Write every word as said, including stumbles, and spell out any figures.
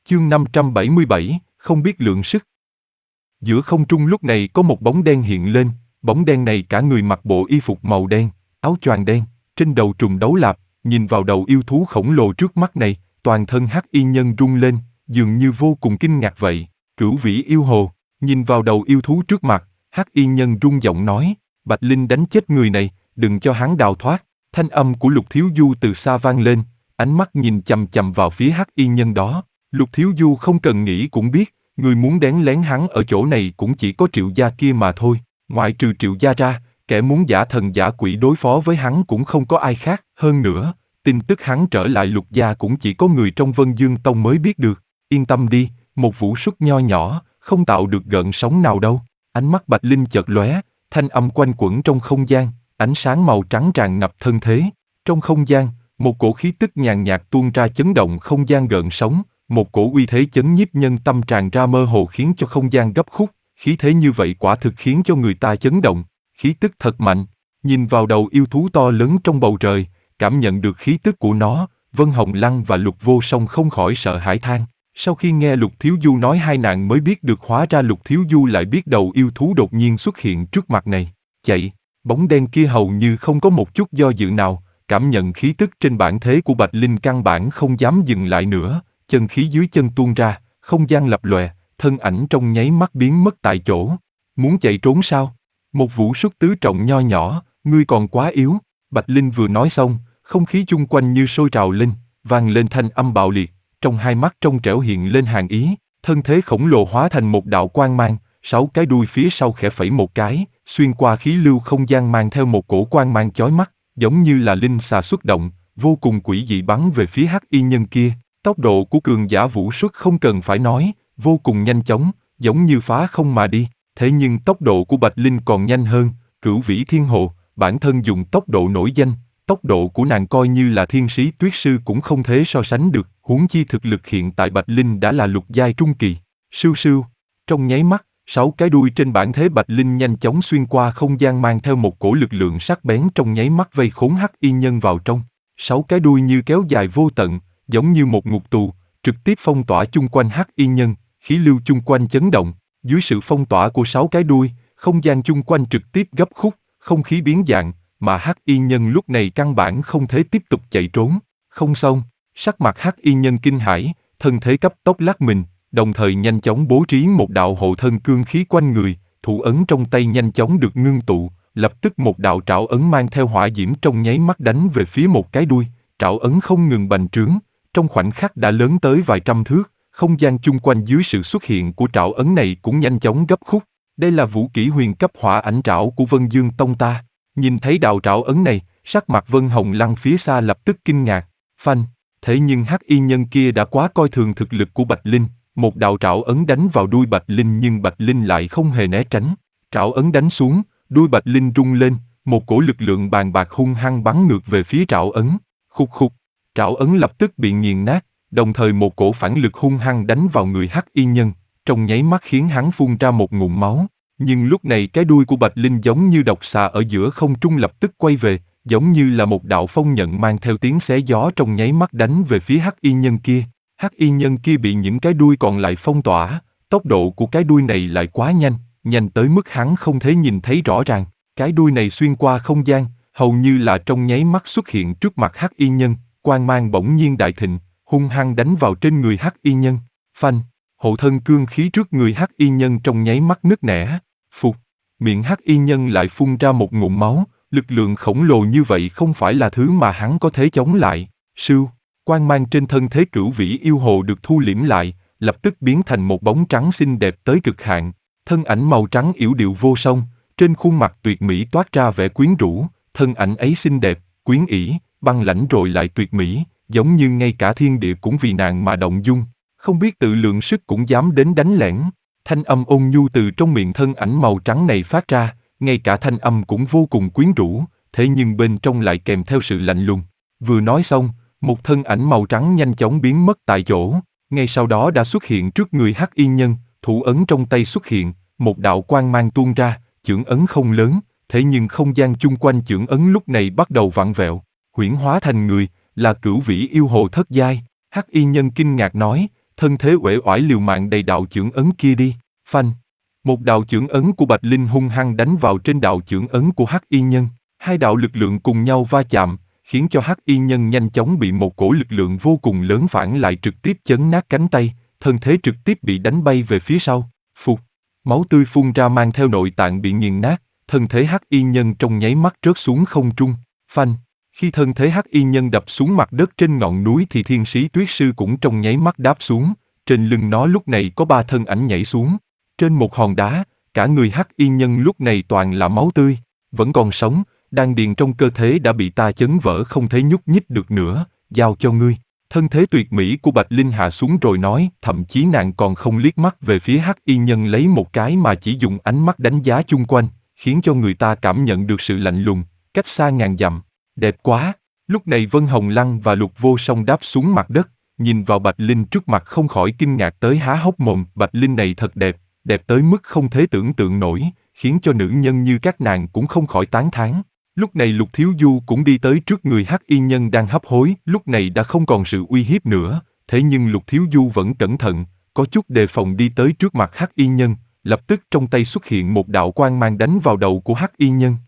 Chương năm trăm bảy mươi bảy, không biết lượng sức. Giữa không trung lúc này có một bóng đen hiện lên, bóng đen này cả người mặc bộ y phục màu đen, áo choàng đen, trên đầu trùm đấu lạp, nhìn vào đầu yêu thú khổng lồ trước mắt này, toàn thân hắc y nhân rung lên, dường như vô cùng kinh ngạc vậy. Cửu vĩ yêu hồ, nhìn vào đầu yêu thú trước mặt, hắc y nhân rung giọng nói, Bạch Linh đánh chết người này, đừng cho hắn đào thoát. Thanh âm của Lục Thiếu Du từ xa vang lên, ánh mắt nhìn chằm chằm vào phía hắc y nhân đó. Lục Thiếu Du không cần nghĩ cũng biết, người muốn đánh lén hắn ở chỗ này cũng chỉ có Triệu gia kia mà thôi. Ngoại trừ Triệu gia ra, kẻ muốn giả thần giả quỷ đối phó với hắn cũng không có ai khác. Hơn nữa, tin tức hắn trở lại Lục gia cũng chỉ có người trong Vân Dương Tông mới biết được. Yên tâm đi, một vũ súc nho nhỏ, không tạo được gợn sóng nào đâu. Ánh mắt Bạch Linh chợt lóe, thanh âm quanh quẩn trong không gian, ánh sáng màu trắng tràn ngập thân thế. Trong không gian, một cổ khí tức nhàn nhạt tuôn ra chấn động không gian gợn sóng, một cổ uy thế chấn nhiếp nhân tâm tràn ra mơ hồ khiến cho không gian gấp khúc. Khí thế như vậy quả thực khiến cho người ta chấn động, khí tức thật mạnh. Nhìn vào đầu yêu thú to lớn trong bầu trời, cảm nhận được khí tức của nó, Vân Hồng Lăng và Lục Vô Song không khỏi sợ hãi than. Sau khi nghe Lục Thiếu Du nói hai nàng mới biết được hóa ra Lục Thiếu Du lại biết đầu yêu thú đột nhiên xuất hiện trước mặt này. Chạy, bóng đen kia hầu như không có một chút do dự nào, cảm nhận khí tức trên bản thế của Bạch Linh căn bản không dám dừng lại nữa, chân khí dưới chân tuôn ra, không gian lập lòe, thân ảnh trong nháy mắt biến mất tại chỗ. Muốn chạy trốn sao? Một vũ súc tứ trọng nho nhỏ, ngươi còn quá yếu. Bạch Linh vừa nói xong, không khí chung quanh như sôi trào lên, vang lên thanh âm bạo liệt, trong hai mắt trong trẻo hiện lên hàn ý, thân thế khổng lồ hóa thành một đạo quang mang, sáu cái đuôi phía sau khẽ phẩy một cái, xuyên qua khí lưu không gian mang theo một cổ quang mang chói mắt, giống như là linh xà xuất động, vô cùng quỷ dị bắn về phía hắc y nhân kia. Tốc độ của cường giả vũ xuất không cần phải nói, vô cùng nhanh chóng, giống như phá không mà đi. Thế nhưng tốc độ của Bạch Linh còn nhanh hơn. Cửu vĩ thiên hồ, bản thân dùng tốc độ nổi danh, tốc độ của nàng coi như là thiên sĩ tuyết sư cũng không thể so sánh được. Huống chi thực lực hiện tại Bạch Linh đã là lục giai trung kỳ. Sưu sưu, trong nháy mắt, sáu cái đuôi trên bản thế Bạch Linh nhanh chóng xuyên qua không gian mang theo một cổ lực lượng sắc bén trong nháy mắt vây khốn hắc y nhân vào trong. Sáu cái đuôi như kéo dài vô tận, giống như một ngục tù, trực tiếp phong tỏa chung quanh hắc y nhân, khí lưu chung quanh chấn động. Dưới sự phong tỏa của sáu cái đuôi, không gian chung quanh trực tiếp gấp khúc, không khí biến dạng, mà hắc y nhân lúc này căn bản không thể tiếp tục chạy trốn. Không xong, sắc mặt hắc y nhân kinh hãi, thân thế cấp tốc lắc mình, đồng thời nhanh chóng bố trí một đạo hộ thân cương khí quanh người, thủ ấn trong tay nhanh chóng được ngưng tụ, lập tức một đạo trảo ấn mang theo hỏa diễm trong nháy mắt đánh về phía một cái đuôi, trảo ấn không ngừng bành trướng, trong khoảnh khắc đã lớn tới vài trăm thước, không gian chung quanh dưới sự xuất hiện của trảo ấn này cũng nhanh chóng gấp khúc. Đây là vũ kỹ huyền cấp hỏa ảnh trảo của Vân Dương Tông ta. Nhìn thấy đạo trảo ấn này, sắc mặt Vân Hồng Lăng phía xa lập tức kinh ngạc, phanh. Thế nhưng hắc y nhân kia đã quá coi thường thực lực của Bạch Linh, một đạo trảo ấn đánh vào đuôi Bạch Linh nhưng Bạch Linh lại không hề né tránh. Trảo ấn đánh xuống, đuôi Bạch Linh rung lên, một cổ lực lượng bàn bạc hung hăng bắn ngược về phía trảo ấn. Khục khục, trảo ấn lập tức bị nghiền nát, đồng thời một cổ phản lực hung hăng đánh vào người hắc y nhân, trong nháy mắt khiến hắn phun ra một ngụm máu. Nhưng lúc này cái đuôi của Bạch Linh giống như độc xà ở giữa không trung lập tức quay về, giống như là một đạo phong nhận mang theo tiếng xé gió trong nháy mắt đánh về phía hắc y nhân kia. Hắc y nhân kia bị những cái đuôi còn lại phong tỏa, tốc độ của cái đuôi này lại quá nhanh, nhanh tới mức hắn không thể nhìn thấy rõ ràng. Cái đuôi này xuyên qua không gian, hầu như là trong nháy mắt xuất hiện trước mặt hắc y nhân, quang mang bỗng nhiên đại thịnh, hung hăng đánh vào trên người hắc y nhân. Phanh, hộ thân cương khí trước người hắc y nhân trong nháy mắt nứt nẻ. Phục, miệng hắc y nhân lại phun ra một ngụm máu, lực lượng khổng lồ như vậy không phải là thứ mà hắn có thể chống lại. Sưu, quang mang trên thân thế cửu vĩ yêu hồ được thu liễm lại, lập tức biến thành một bóng trắng xinh đẹp tới cực hạn. Thân ảnh màu trắng yểu điệu vô song, trên khuôn mặt tuyệt mỹ toát ra vẻ quyến rũ, thân ảnh ấy xinh đẹp, quyến ỷ, băng lãnh rồi lại tuyệt mỹ, giống như ngay cả thiên địa cũng vì nàng mà động dung, không biết tự lượng sức cũng dám đến đánh lẻn. Thanh âm ôn nhu từ trong miệng thân ảnh màu trắng này phát ra, ngay cả thanh âm cũng vô cùng quyến rũ, thế nhưng bên trong lại kèm theo sự lạnh lùng. Vừa nói xong, một thân ảnh màu trắng nhanh chóng biến mất tại chỗ, ngay sau đó đã xuất hiện trước người hắc y nhân, thủ ấn trong tay xuất hiện, một đạo quang mang tuôn ra, chưởng ấn không lớn, thế nhưng không gian chung quanh chưởng ấn lúc này bắt đầu vặn vẹo, huyễn hóa thành người, là cửu vĩ yêu hồ thất giai. Hắc y nhân kinh ngạc nói, thân thế uể oải liều mạng đầy đạo chưởng ấn kia đi. Phanh! Một đạo chưởng ấn của Bạch Linh hung hăng đánh vào trên đạo chưởng ấn của Hắc Y Nhân. Hai đạo lực lượng cùng nhau va chạm, khiến cho Hắc Y Nhân nhanh chóng bị một cổ lực lượng vô cùng lớn phản lại trực tiếp chấn nát cánh tay, thân thế trực tiếp bị đánh bay về phía sau. Phụt! Máu tươi phun ra mang theo nội tạng bị nghiền nát, thân thế Hắc Y Nhân trong nháy mắt rớt xuống không trung. Phanh! Khi thân thế Hắc Y Nhân đập xuống mặt đất trên ngọn núi thì Thiên Sĩ Tuyết Sư cũng trong nháy mắt đáp xuống, trên lưng nó lúc này có ba thân ảnh nhảy xuống. Trên một hòn đá, cả người Hắc Y Nhân lúc này toàn là máu tươi, vẫn còn sống, đan điền trong cơ thể đã bị ta chấn vỡ không thể nhúc nhích được nữa, giao cho ngươi. Thân thế tuyệt mỹ của Bạch Linh hạ xuống rồi nói, thậm chí nàng còn không liếc mắt về phía Hắc Y Nhân lấy một cái mà chỉ dùng ánh mắt đánh giá chung quanh, khiến cho người ta cảm nhận được sự lạnh lùng, cách xa ngàn dặm. Đẹp quá! Lúc này Vân Hồng Lăng và Lục Vô Song đáp xuống mặt đất, nhìn vào Bạch Linh trước mặt không khỏi kinh ngạc tới há hốc mồm. Bạch Linh này thật đẹp, đẹp tới mức không thể tưởng tượng nổi, khiến cho nữ nhân như các nàng cũng không khỏi tán thán. Lúc này Lục Thiếu Du cũng đi tới trước người Hắc Y Nhân đang hấp hối, lúc này đã không còn sự uy hiếp nữa, thế nhưng Lục Thiếu Du vẫn cẩn thận, có chút đề phòng đi tới trước mặt Hắc Y Nhân, lập tức trong tay xuất hiện một đạo quang mang đánh vào đầu của Hắc Y Nhân.